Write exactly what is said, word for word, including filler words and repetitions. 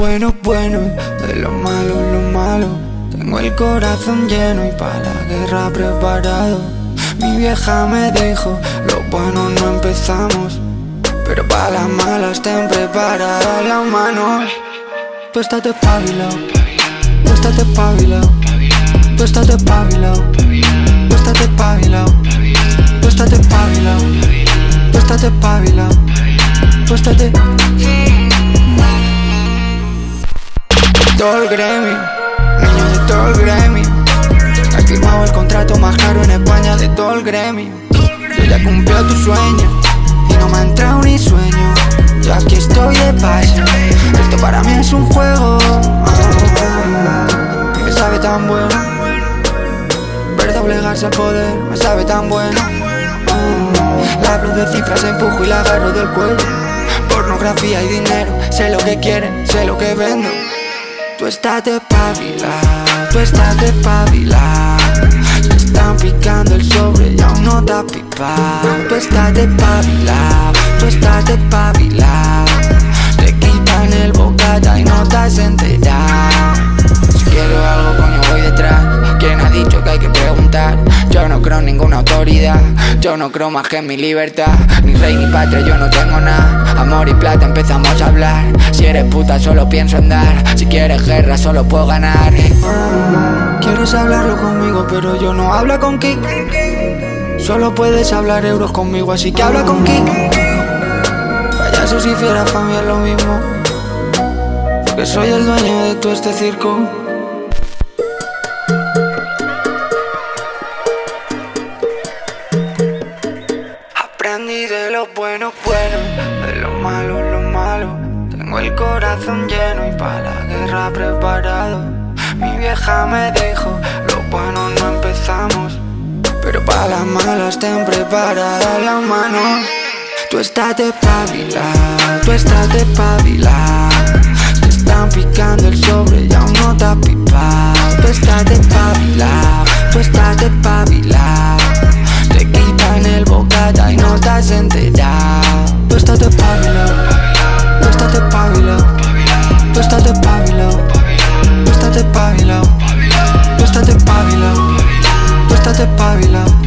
bueno bueno, de lo malo lo malo. Tengo el corazón lleno y para la guerra preparado. Mi vieja me dijo, lo bueno no empezamos, pero para las malas ten preparadas las manos. Tú estate espabilado, tú estate espabilado, tú estate espabilado, tú estate espabilado, tú estate espabilado, tú estate espabilado, tú estate. Todo el gremio, niño de todo el gremio. He firmado el contrato más caro en España de todo el gremio. Yo ya cumplí tu sueño y no me ha entrado ni sueño. Yo aquí estoy de paso, esto para mí es un juego. Me sabe tan bueno ver doblegarse al poder, me sabe tan bueno. La hablo de cifras, empujo y la agarro del cuello. Pornografía y dinero, sé lo que quieren, sé lo que vendo. Tú estás despabilado, tú estás despabilado. Te están picando el sobre y aún no te has pipado. Tú estás despabilado, tú estás despabilado. Te quitan el bocata y no te has enterado. Si quiero algo, coño, voy detrás. ¿Quién ha dicho que hay que preguntar? Yo no creo en ninguna autoridad, yo no creo más que en mi libertad. Ni rey ni patria, yo no tengo nada. Amor y plata, empezamos a hablar. Si eres puta, solo pienso en dar. Si quieres guerra, solo puedo ganar. Quieres hablarlo conmigo, pero yo no hablo con Kik. Solo puedes hablar euros conmigo, así que habla con Kik. Payasos y fieras para mí es lo mismo, porque soy el dueño de todo este circo. Aprendí de lo bueno, bueno, de lo malo, lo malo. Tengo el corazón lleno y para la guerra preparado. Mi vieja me dijo, lo bueno no empezamos, pero para las malas ten preparadas las manos. Tú estás despabilado, tú estás despabilado. Te están picando el sobre y aún no te has pipado. Tú estás despabilado, tú estás despabilado. Te quitan el bocata y no te has enterado. Tú estás despabilado, tú estás despabilado, tú estás despabilado, tú estás despabilado, tú estás despabilado, tú estás despabilado.